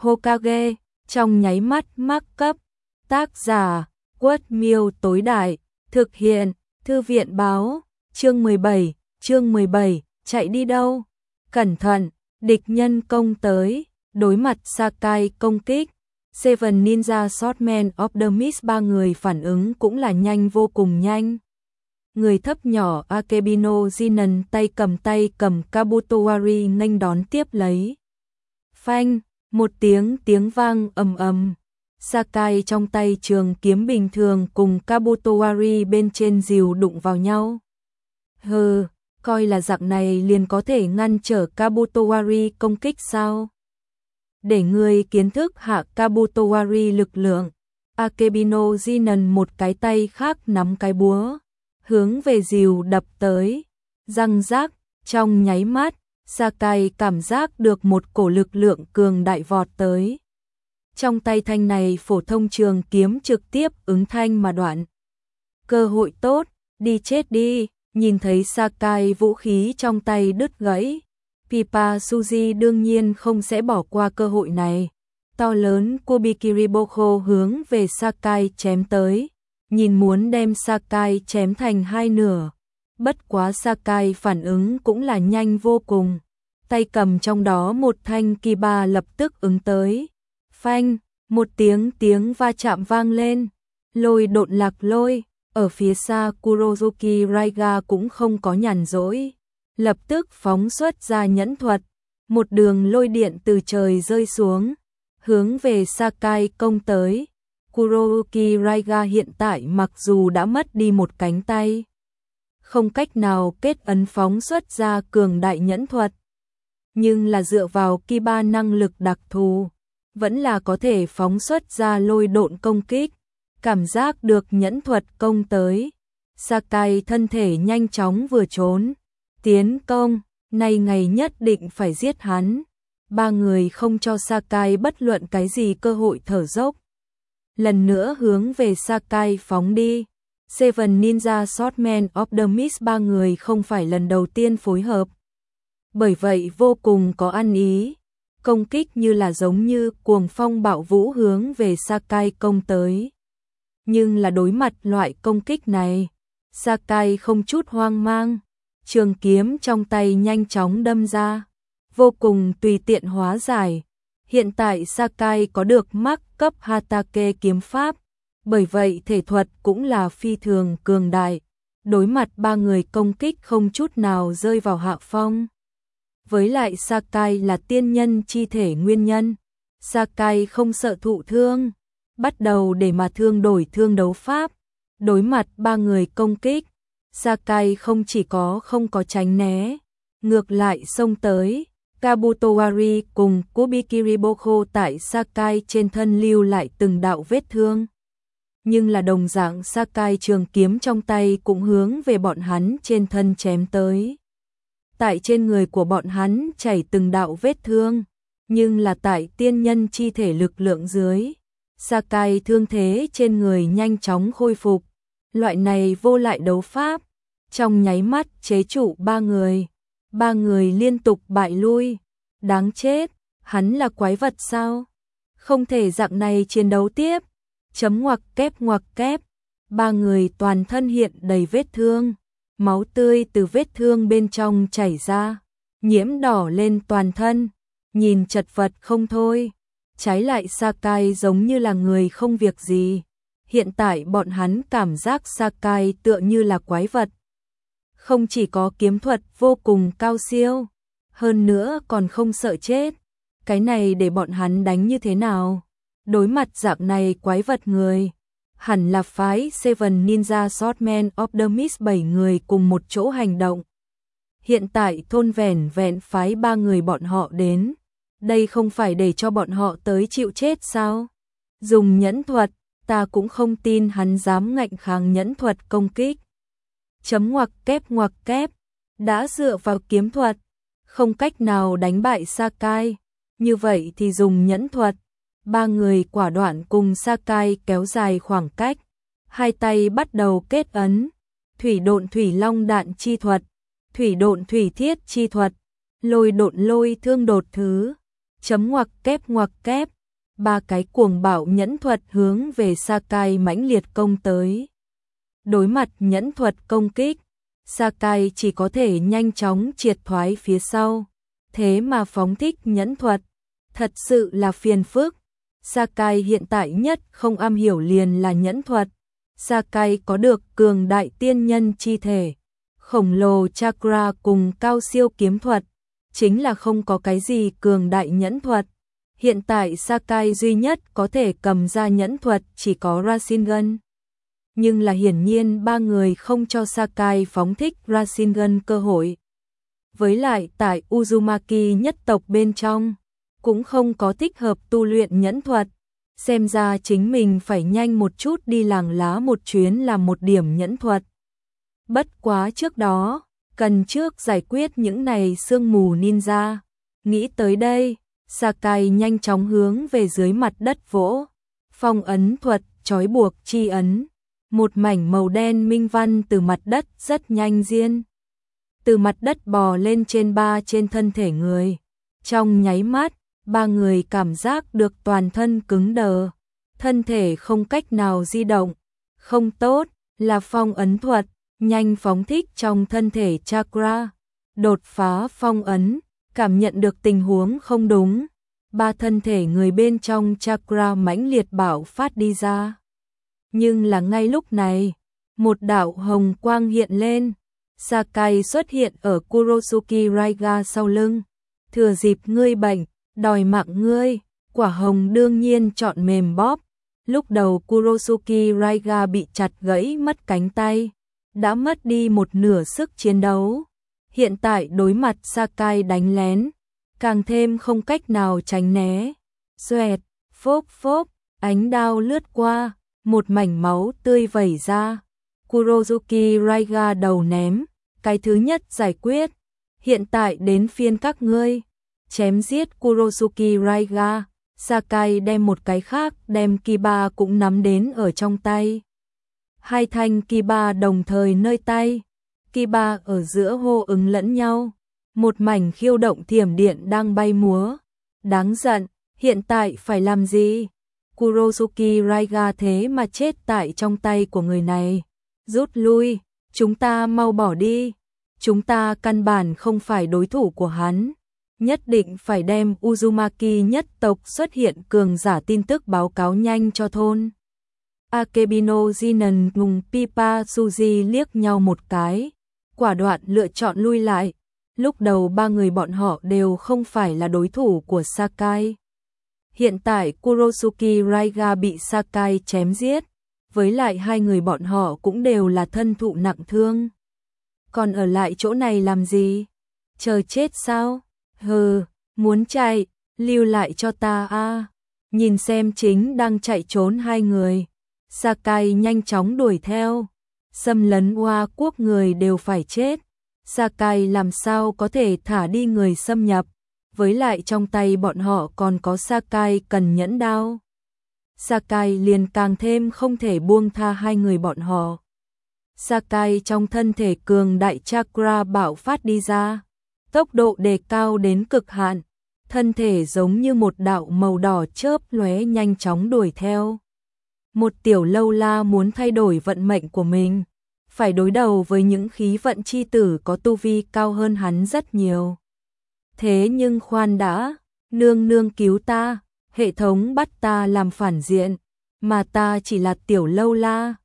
Hokage, trong nháy mắt mắc cấp. Tác giả, Quất Miêu tối đại, thực hiện, Thư viện báo, chương 17, chạy đi đâu? Cẩn thận, địch nhân công tới, đối mặt Sakai công kích. Seven Ninja Swordmen of the Mist ba người phản ứng cũng là nhanh vô cùng nhanh. Người thấp nhỏ Akebino Jinan tay cầm Kabutowari nghênh đón tiếp lấy. Phanh, một tiếng vang ầm ầm. Sakai trong tay trường kiếm bình thường cùng Kabutowari bên trên rìu đụng vào nhau. Hừ, coi là dạng này liền có thể ngăn trở Kabutowari công kích sao? Để người kiến thức hạ Kabutowari lực lượng. Akebino Jinan một cái tay khác nắm cái búa, hướng về rìu đập tới. Răng rác, trong nháy mắt, Sakai cảm giác được một cổ lực lượng cường đại vọt tới. Trong tay thanh này phổ thông trường kiếm trực tiếp ứng thanh mà đoạn. Cơ hội tốt, đi chết đi, nhìn thấy Sakai vũ khí trong tay đứt gãy. Pipa Suji đương nhiên không sẽ bỏ qua cơ hội này. To lớn Kubikiriboko hướng về Sakai chém tới, nhìn muốn đem Sakai chém thành hai nửa. Bất quá Sakai phản ứng cũng là nhanh vô cùng. Tay cầm trong đó một thanh kiba lập tức ứng tới. Phanh, một tiếng va chạm vang lên. Lôi độn lạc lôi, ở phía xa Kurozuki Raiga cũng không có nhàn rỗi. Lập tức phóng xuất ra nhẫn thuật. Một đường lôi điện từ trời rơi xuống, hướng về Sakai công tới. Kurozuki Raiga hiện tại mặc dù đã mất đi một cánh tay, không cách nào kết ấn phóng xuất ra cường đại nhẫn thuật, nhưng là dựa vào kiba năng lực đặc thù, vẫn là có thể phóng xuất ra lôi độn công kích. Cảm giác được nhẫn thuật công tới, Sakai thân thể nhanh chóng vừa trốn, tiến công, nay ngày nhất định phải giết hắn. Ba người không cho Sakai bất luận cái gì cơ hội thở dốc. Lần nữa hướng về Sakai phóng đi. Seven Ninja Swordmen of the Mist ba người không phải lần đầu tiên phối hợp, bởi vậy vô cùng có ăn ý. Công kích như là giống như cuồng phong bạo vũ hướng về Sakai công tới. Nhưng là đối mặt loại công kích này, Sakai không chút hoang mang, trường kiếm trong tay nhanh chóng đâm ra, vô cùng tùy tiện hóa giải. Hiện tại Sakai có được mắc cấp Hatake kiếm pháp, bởi vậy thể thuật cũng là phi thường cường đại. Đối mặt ba người công kích không chút nào rơi vào hạ phong. Với lại Sakai là tiên nhân chi thể nguyên nhân, Sakai không sợ thụ thương, bắt đầu để mà thương đổi thương đấu pháp. Đối mặt ba người công kích, Sakai không chỉ không có tránh né, ngược lại xông tới. Kabutowari cùng Kubikiriboko tại Sakai trên thân lưu lại từng đạo vết thương. Nhưng là đồng dạng Sakai trường kiếm trong tay cũng hướng về bọn hắn trên thân chém tới. Tại trên người của bọn hắn chảy từng đạo vết thương, nhưng là tại tiên nhân chi thể lực lượng dưới, Sakai thương thế trên người nhanh chóng khôi phục. Loại này vô lại đấu pháp, trong nháy mắt chế trụ ba người. Ba người liên tục bại lui. Đáng chết, hắn là quái vật sao? Không thể dạng này chiến đấu tiếp. Ngoặc kép. Ba người toàn thân hiện đầy vết thương. Máu tươi từ vết thương bên trong chảy ra, nhiễm đỏ lên toàn thân, nhìn chật vật không thôi. Trái lại Sakai giống như là người không việc gì. Hiện tại bọn hắn cảm giác Sakai tựa như là quái vật. Không chỉ có kiếm thuật vô cùng cao siêu, hơn nữa còn không sợ chết. Cái này để bọn hắn đánh như thế nào? Đối mặt dạng này quái vật người, hẳn là phái Seven Ninja Swordmen of the Mist 7 người cùng một chỗ hành động. Hiện tại thôn vẹn phái ba người bọn họ đến, đây không phải để cho bọn họ tới chịu chết sao? Dùng nhẫn thuật, ta cũng không tin hắn dám ngạnh kháng nhẫn thuật công kích. Ngoặc kép, đã dựa vào kiếm thuật, không cách nào đánh bại Sakai, như vậy thì dùng nhẫn thuật. Ba người quả đoạn cùng Sakai kéo dài khoảng cách, hai tay bắt đầu kết ấn, thủy độn thủy long đạn chi thuật, thủy độn thủy thiết chi thuật, lôi độn lôi thương đột thứ. chấm ngoặc kép, ba cái cuồng bạo nhẫn thuật hướng về Sakai mãnh liệt công tới. Đối mặt nhẫn thuật công kích, Sakai chỉ có thể nhanh chóng triệt thoái phía sau, thế mà phóng thích nhẫn thuật, thật sự là phiền phức. Sakai hiện tại nhất không am hiểu liền là nhẫn thuật. Sakai có được cường đại tiên nhân chi thể, khổng lồ chakra cùng cao siêu kiếm thuật, chính là không có cái gì cường đại nhẫn thuật. Hiện tại Sakai duy nhất có thể cầm ra nhẫn thuật chỉ có Rasengan. Nhưng là hiển nhiên ba người không cho Sakai phóng thích Rasengan cơ hội. Với lại tại Uzumaki nhất tộc bên trong, cũng không có thích hợp tu luyện nhẫn thuật. Xem ra chính mình phải nhanh một chút đi làng lá một chuyến làm một điểm nhẫn thuật. Bất quá trước đó, cần trước giải quyết những này sương mù ninja. Nghĩ tới đây, Sakai nhanh chóng hướng về dưới mặt đất vỗ. Phong ấn thuật, trói buộc chi ấn. Một mảnh màu đen minh văn từ mặt đất rất nhanh diên. Từ mặt đất bò lên trên thân thể người. Trong nháy mắt, ba người cảm giác được toàn thân cứng đờ. Thân thể không cách nào di động. Không tốt, là phong ấn thuật, nhanh phóng thích trong thân thể chakra. Đột phá phong ấn, cảm nhận được tình huống không đúng. Ba thân thể người bên trong chakra mãnh liệt bạo phát đi ra. Nhưng là ngay lúc này, một đạo hồng quang hiện lên. Sakai xuất hiện ở Kurosuke Raiga sau lưng. Thừa dịp ngươi bệnh, đòi mạng ngươi, quả hồng đương nhiên chọn mềm bóp. Lúc đầu Kurosuke Raiga bị chặt gãy mất cánh tay, đã mất đi một nửa sức chiến đấu. Hiện tại đối mặt Sakai đánh lén, càng thêm không cách nào tránh né. Xoẹt, phốp phốp, ánh đao lướt qua, một mảnh máu tươi vẩy ra. Kurosuke Raiga đầu ném, cái thứ nhất giải quyết. Hiện tại đến phiên các ngươi. Chém giết Kurosuke Raiga, Sakai đem một cái khác đem Kiba cũng nắm đến ở trong tay. Hai thanh Kiba đồng thời nơi tay. Kiba ở giữa hô ứng lẫn nhau. Một mảnh khiêu động thiểm điện đang bay múa. Đáng giận, hiện tại phải làm gì? Kurosuke Raiga thế mà chết tại trong tay của người này. Rút lui, chúng ta mau bỏ đi. Chúng ta căn bản không phải đối thủ của hắn. Nhất định phải đem Uzumaki nhất tộc xuất hiện cường giả tin tức báo cáo nhanh cho thôn. Akebino Jinan cùng Pipa Suji liếc nhau một cái, quả đoạn lựa chọn lui lại. Lúc đầu ba người bọn họ đều không phải là đối thủ của Sakai. Hiện tại Kurosuke Raiga bị Sakai chém giết, với lại hai người bọn họ cũng đều là thân thụ nặng thương. Còn ở lại chỗ này làm gì? Chờ chết sao? Hừ, muốn chạy, lưu lại cho ta a. Nhìn xem chính đang chạy trốn hai người. Sakai nhanh chóng đuổi theo. Xâm lấn Hoa quốc người đều phải chết. Sakai làm sao có thể thả đi người xâm nhập. Với lại trong tay bọn họ còn có Sakai cần nhẫn đao. Sakai liền càng thêm không thể buông tha hai người bọn họ. Sakai trong thân thể cường đại chakra bạo phát đi ra. Tốc độ đề cao đến cực hạn, thân thể giống như một đạo màu đỏ chớp lóe nhanh chóng đuổi theo. Một tiểu lâu la muốn thay đổi vận mệnh của mình, phải đối đầu với những khí vận chi tử có tu vi cao hơn hắn rất nhiều. Thế nhưng khoan đã, nương nương cứu ta, hệ thống bắt ta làm phản diện, mà ta chỉ là tiểu lâu la.